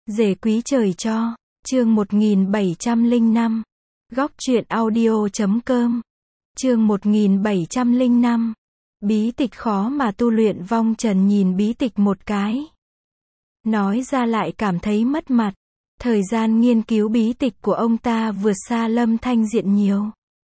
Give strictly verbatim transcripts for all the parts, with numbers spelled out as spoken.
Rể quý trời cho, chương một nghìn bảy trăm lẻ năm, góc truyện audio chấm com, chương một nghìn bảy trăm lẻ năm, bí tịch khó mà tu luyện. Vong Trần nhìn bí tịch một cái. Nói ra lại cảm thấy mất mặt. Thời gian nghiên cứu bí tịch của ông ta vượt xa Lâm Thanh Diện nhiều.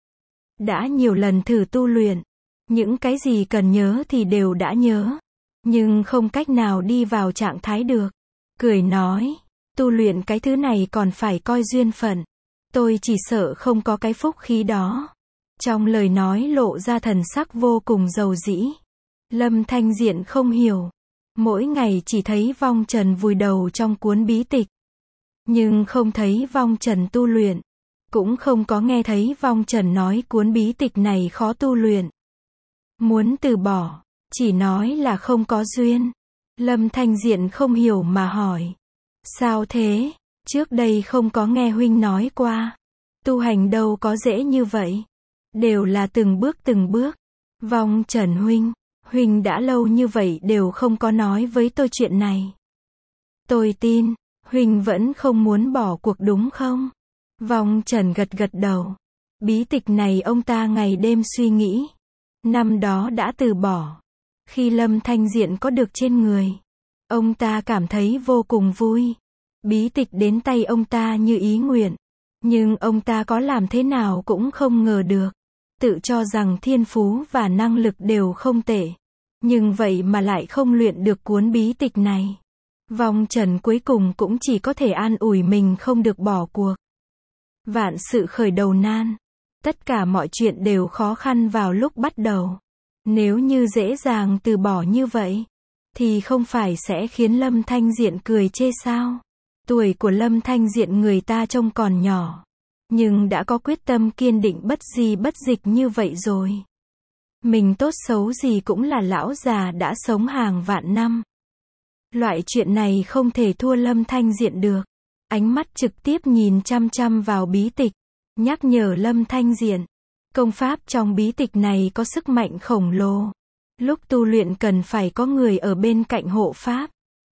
Đã nhiều lần thử tu luyện. Những cái gì cần nhớ thì đều đã nhớ. Nhưng không cách nào đi vào trạng thái được. Cười nói, tu luyện cái thứ này còn phải coi duyên phận. Tôi chỉ sợ không có cái phúc khí đó. Trong lời nói lộ ra thần sắc vô cùng dầu dĩ. Lâm Thanh Diện không hiểu. Mỗi ngày chỉ thấy Vong Trần vùi đầu trong cuốn bí tịch. Nhưng không thấy Vong Trần tu luyện. Cũng không có nghe thấy Vong Trần nói cuốn bí tịch này khó tu luyện. Muốn từ bỏ, chỉ nói là không có duyên. Lâm Thanh Diện không hiểu mà hỏi. Sao thế? Trước đây không có nghe huynh nói qua. Tu hành đâu có dễ như vậy. Đều là từng bước từng bước. Vong Trần huynh, huynh đã lâu như vậy đều không có nói với tôi chuyện này. Tôi tin, huynh vẫn không muốn bỏ cuộc đúng không? Vong Trần gật gật đầu. Bí tịch này ông ta ngày đêm suy nghĩ. Năm đó đã từ bỏ. Khi Lâm Thanh Diện có được trên người, ông ta cảm thấy vô cùng vui. Bí tịch đến tay ông ta như ý nguyện. Nhưng ông ta có làm thế nào cũng không ngờ được. Tự cho rằng thiên phú và năng lực đều không tệ. Nhưng vậy mà lại không luyện được cuốn bí tịch này. Vong Trần cuối cùng cũng chỉ có thể an ủi mình không được bỏ cuộc. Vạn sự khởi đầu nan. Tất cả mọi chuyện đều khó khăn vào lúc bắt đầu. Nếu như dễ dàng từ bỏ như vậy, thì không phải sẽ khiến Lâm Thanh Diện cười chê sao? Tuổi của Lâm Thanh Diện người ta trông còn nhỏ. Nhưng đã có quyết tâm kiên định bất di bất dịch như vậy rồi. Mình tốt xấu gì cũng là lão già đã sống hàng vạn năm. Loại chuyện này không thể thua Lâm Thanh Diện được. Ánh mắt trực tiếp nhìn chăm chăm vào bí tịch. Nhắc nhở Lâm Thanh Diện. Công pháp trong bí tịch này có sức mạnh khổng lồ. Lúc tu luyện cần phải có người ở bên cạnh hộ pháp.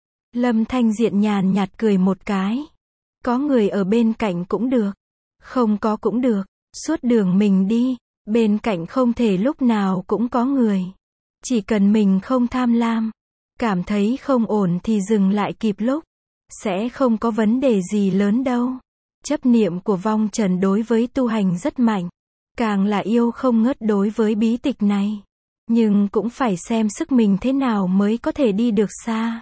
Lâm Thanh Diện nhàn nhạt cười một cái. Có người ở bên cạnh cũng được. Không có cũng được. Suốt đường mình đi, bên cạnh không thể lúc nào cũng có người. Chỉ cần mình không tham lam. Cảm thấy không ổn thì dừng lại kịp lúc. Sẽ không có vấn đề gì lớn đâu. Chấp niệm của Vong Trần đối với tu hành rất mạnh. Càng là yêu không ngớt đối với bí tịch này. Nhưng cũng phải xem sức mình thế nào mới có thể đi được xa.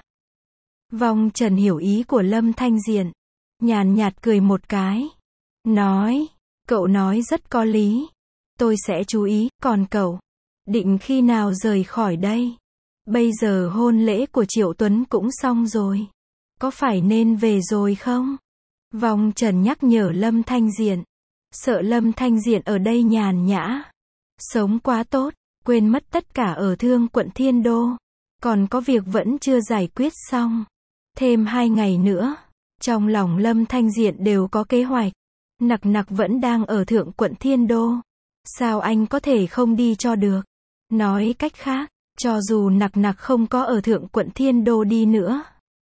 Vong Trần hiểu ý của Lâm Thanh Diện. Nhàn nhạt cười một cái. Nói, cậu nói rất có lý. Tôi sẽ chú ý, còn cậu, định khi nào rời khỏi đây? Bây giờ hôn lễ của Triệu Tuấn cũng xong rồi. Có phải nên về rồi không? Vong Trần nhắc nhở Lâm Thanh Diện. Sợ Lâm Thanh Diện ở đây nhàn nhã. Sống quá tốt, quên mất tất cả ở Thương quận Thiên Đô. Còn có việc vẫn chưa giải quyết xong. Thêm hai ngày nữa. Trong lòng Lâm Thanh Diện đều có kế hoạch. Nặc nặc vẫn đang ở Thượng quận Thiên Đô. Sao anh có thể không đi cho được? Nói cách khác, cho dù nặc nặc không có ở Thượng quận Thiên Đô đi nữa.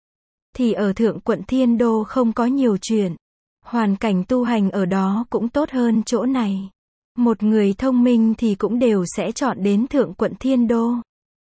Thì ở Thượng quận Thiên Đô không có nhiều chuyện. Hoàn cảnh tu hành ở đó cũng tốt hơn chỗ này. Một người thông minh thì cũng đều sẽ chọn đến Thượng quận Thiên Đô.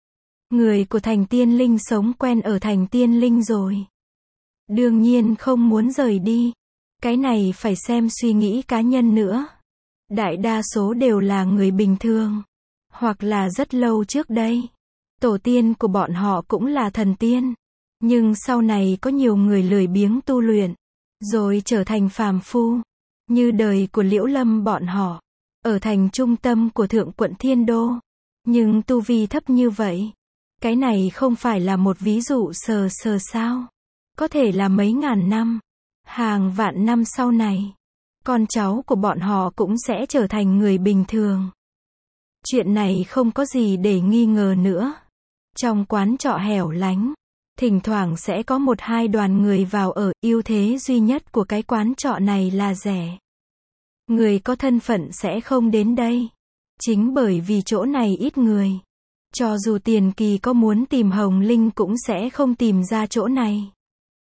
Người của thành Tiên Linh sống quen ở thành Tiên Linh rồi. Đương nhiên không muốn rời đi. Cái này phải xem suy nghĩ cá nhân nữa. Đại đa số đều là người bình thường. Hoặc là rất lâu trước đây. Tổ tiên của bọn họ cũng là thần tiên. Nhưng sau này có nhiều người lười biếng tu luyện. Rồi trở thành phàm phu. Như đời của Liễu Lâm bọn họ. Ở thành trung tâm của Thượng quận Thiên Đô. Nhưng tu vi thấp như vậy. Cái này không phải là một ví dụ sờ sờ sao. Có thể là mấy ngàn năm. Hàng vạn năm sau này. Con cháu của bọn họ cũng sẽ trở thành người bình thường. Chuyện này không có gì để nghi ngờ nữa. Trong quán trọ hẻo lánh. Thỉnh thoảng sẽ có một hai đoàn người vào ở. Ưu thế duy nhất của cái quán trọ này là rẻ. Người có thân phận sẽ không đến đây. Chính bởi vì chỗ này ít người. Cho dù Tiền Kỳ có muốn tìm Hồng Linh cũng sẽ không tìm ra chỗ này.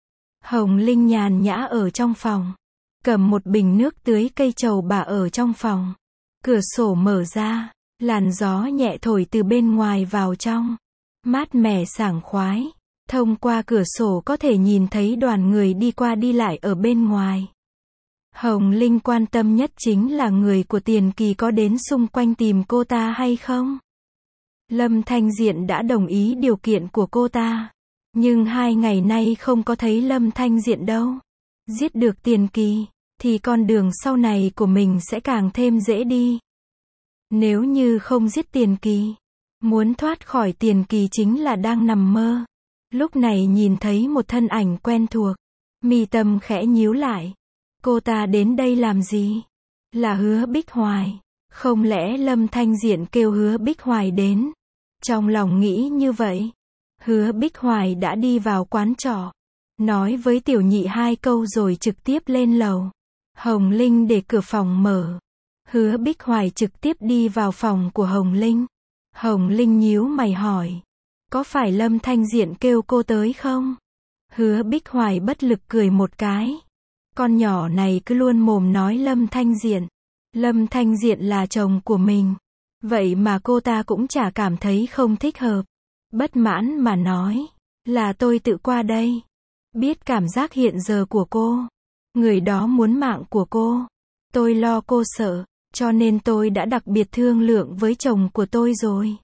Hồng Linh nhàn nhã ở trong phòng, cầm một bình nước tưới cây trầu bà ở trong phòng. Cửa sổ mở ra, làn gió nhẹ thổi từ bên ngoài vào trong, mát mẻ sảng khoái. Thông qua cửa sổ có thể nhìn thấy đoàn người đi qua đi lại ở bên ngoài. Hồng Linh quan tâm nhất chính là người của Tiền Kỳ có đến xung quanh tìm cô ta hay không. Lâm Thanh Diện đã đồng ý điều kiện của cô ta, nhưng hai ngày nay không có thấy Lâm Thanh Diện đâu. Giết được Tiền Kỳ, thì con đường sau này của mình sẽ càng thêm dễ đi. Nếu như không giết Tiền Kỳ, muốn thoát khỏi Tiền Kỳ chính là đang nằm mơ. Lúc này nhìn thấy một thân ảnh quen thuộc, mi tâm khẽ nhíu lại. Cô ta đến đây làm gì? Là Hứa Bích Hoài. Không lẽ Lâm Thanh Diện kêu Hứa Bích Hoài đến? Trong lòng nghĩ như vậy, Hứa Bích Hoài đã đi vào quán trọ, nói với Tiểu Nhị hai câu rồi trực tiếp lên lầu. Hồng Linh để cửa phòng mở. Hứa Bích Hoài trực tiếp đi vào phòng của Hồng Linh. Hồng Linh nhíu mày hỏi, có phải Lâm Thanh Diện kêu cô tới không? Hứa Bích Hoài bất lực cười một cái. Con nhỏ này cứ luôn mồm nói Lâm Thanh Diện. Lâm Thanh Diện là chồng của mình. Vậy mà cô ta cũng chả cảm thấy không thích hợp. Bất mãn mà nói, là tôi tự qua đây. Biết cảm giác hiện giờ của cô. Người đó muốn mạng của cô. Tôi lo cô sợ, cho nên tôi đã đặc biệt thương lượng với chồng của tôi rồi.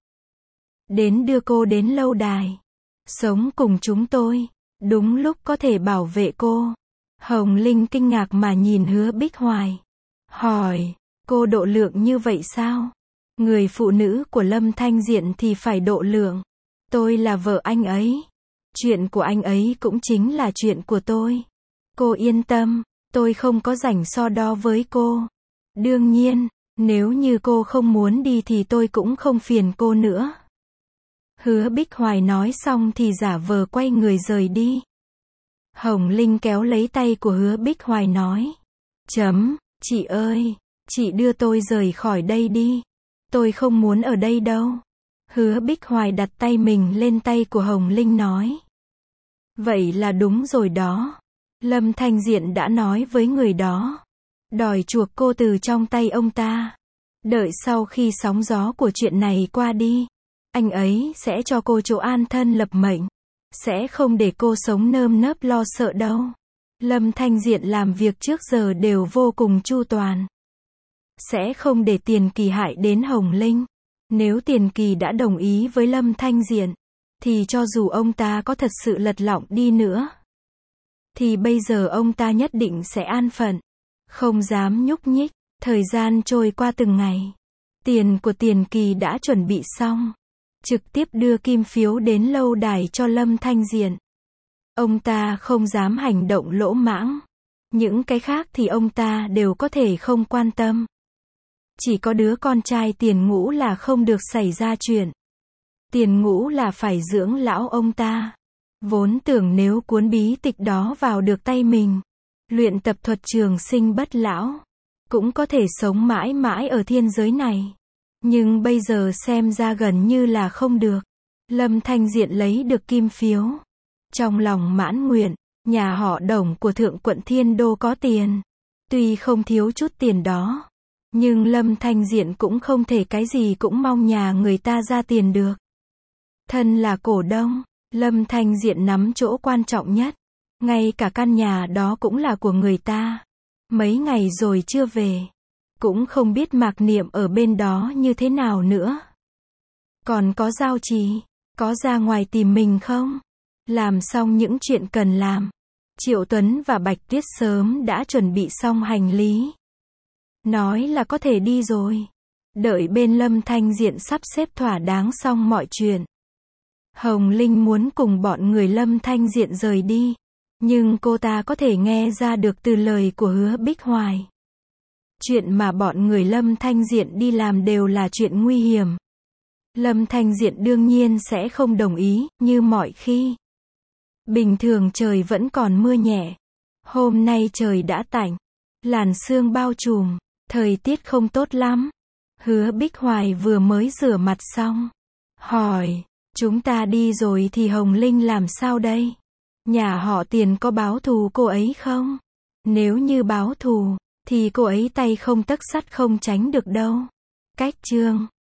Đến đưa cô đến lâu đài. Sống cùng chúng tôi. Đúng lúc có thể bảo vệ cô. Hồng Linh kinh ngạc mà nhìn Hứa Bích Hoài. Hỏi, cô độ lượng như vậy sao? Người phụ nữ của Lâm Thanh Diện thì phải độ lượng. Tôi là vợ anh ấy. Chuyện của anh ấy cũng chính là chuyện của tôi. Cô yên tâm, tôi không có rảnh so đo với cô. Đương nhiên, nếu như cô không muốn đi thì tôi cũng không phiền cô nữa. Hứa Bích Hoài nói xong thì giả vờ quay người rời đi. Hồng Linh kéo lấy tay của Hứa Bích Hoài nói. Chấm, chị ơi, chị đưa tôi rời khỏi đây đi. Tôi không muốn ở đây đâu. Hứa Bích Hoài đặt tay mình lên tay của Hồng Linh nói. Vậy là đúng rồi đó. Lâm Thanh Diện đã nói với người đó. Đòi chuộc cô từ trong tay ông ta. Đợi sau khi sóng gió của chuyện này qua đi, anh ấy sẽ cho cô chỗ an thân lập mệnh. Sẽ không để cô sống nơm nớp lo sợ đâu. Lâm Thanh Diện làm việc trước giờ đều vô cùng chu toàn. Sẽ không để Tiền Kỳ hại đến Hồng Linh. Nếu Tiền Kỳ đã đồng ý với Lâm Thanh Diện, thì cho dù ông ta có thật sự lật lọng đi nữa, thì bây giờ ông ta nhất định sẽ an phận. Không dám nhúc nhích. Thời gian trôi qua từng ngày. Tiền của Tiền Kỳ đã chuẩn bị xong. Trực tiếp đưa kim phiếu đến lâu đài cho Lâm Thanh Diện. Ông ta không dám hành động lỗ mãng. Những cái khác thì ông ta đều có thể không quan tâm. Chỉ có đứa con trai Tiền Ngũ là không được xảy ra chuyện. Tiền Ngũ là phải dưỡng lão ông ta. Vốn tưởng nếu cuốn bí tịch đó vào được tay mình, luyện tập thuật trường sinh bất lão, cũng có thể sống mãi mãi ở thiên giới này. Nhưng bây giờ xem ra gần như là không được. Lâm Thanh Diện lấy được kim phiếu. Trong lòng mãn nguyện, nhà họ Đồng của Thượng quận Thiên Đô có tiền. Tuy không thiếu chút tiền đó, nhưng Lâm Thanh Diện cũng không thể cái gì cũng mong nhà người ta ra tiền được. Thân là cổ đông, Lâm Thanh Diện nắm chỗ quan trọng nhất. Ngay cả căn nhà đó cũng là của người ta. Mấy ngày rồi chưa về. Cũng không biết Mạc Niệm ở bên đó như thế nào nữa. Còn có Giao Trì, có ra ngoài tìm mình không? Làm xong những chuyện cần làm, Triệu Tuấn và Bạch Tuyết sớm đã chuẩn bị xong hành lý. Nói là có thể đi rồi. Đợi bên Lâm Thanh Diện sắp xếp thỏa đáng xong mọi chuyện. Hồng Linh muốn cùng bọn người Lâm Thanh Diện rời đi. Nhưng cô ta có thể nghe ra được từ lời của Hứa Bích Hoài. Chuyện mà bọn người Lâm Thanh Diện đi làm đều là chuyện nguy hiểm. Lâm Thanh Diện đương nhiên sẽ không đồng ý, như mọi khi. Bình thường trời vẫn còn mưa nhẹ. Hôm nay trời đã tạnh. Làn sương bao trùm, thời tiết không tốt lắm. Hứa Bích Hoài vừa mới rửa mặt xong. Hỏi, chúng ta đi rồi thì Hồng Linh làm sao đây? Nhà họ Tiền có báo thù cô ấy không? Nếu như báo thù, thì cô ấy tay không tấc sắt không tránh được đâu. Cách chương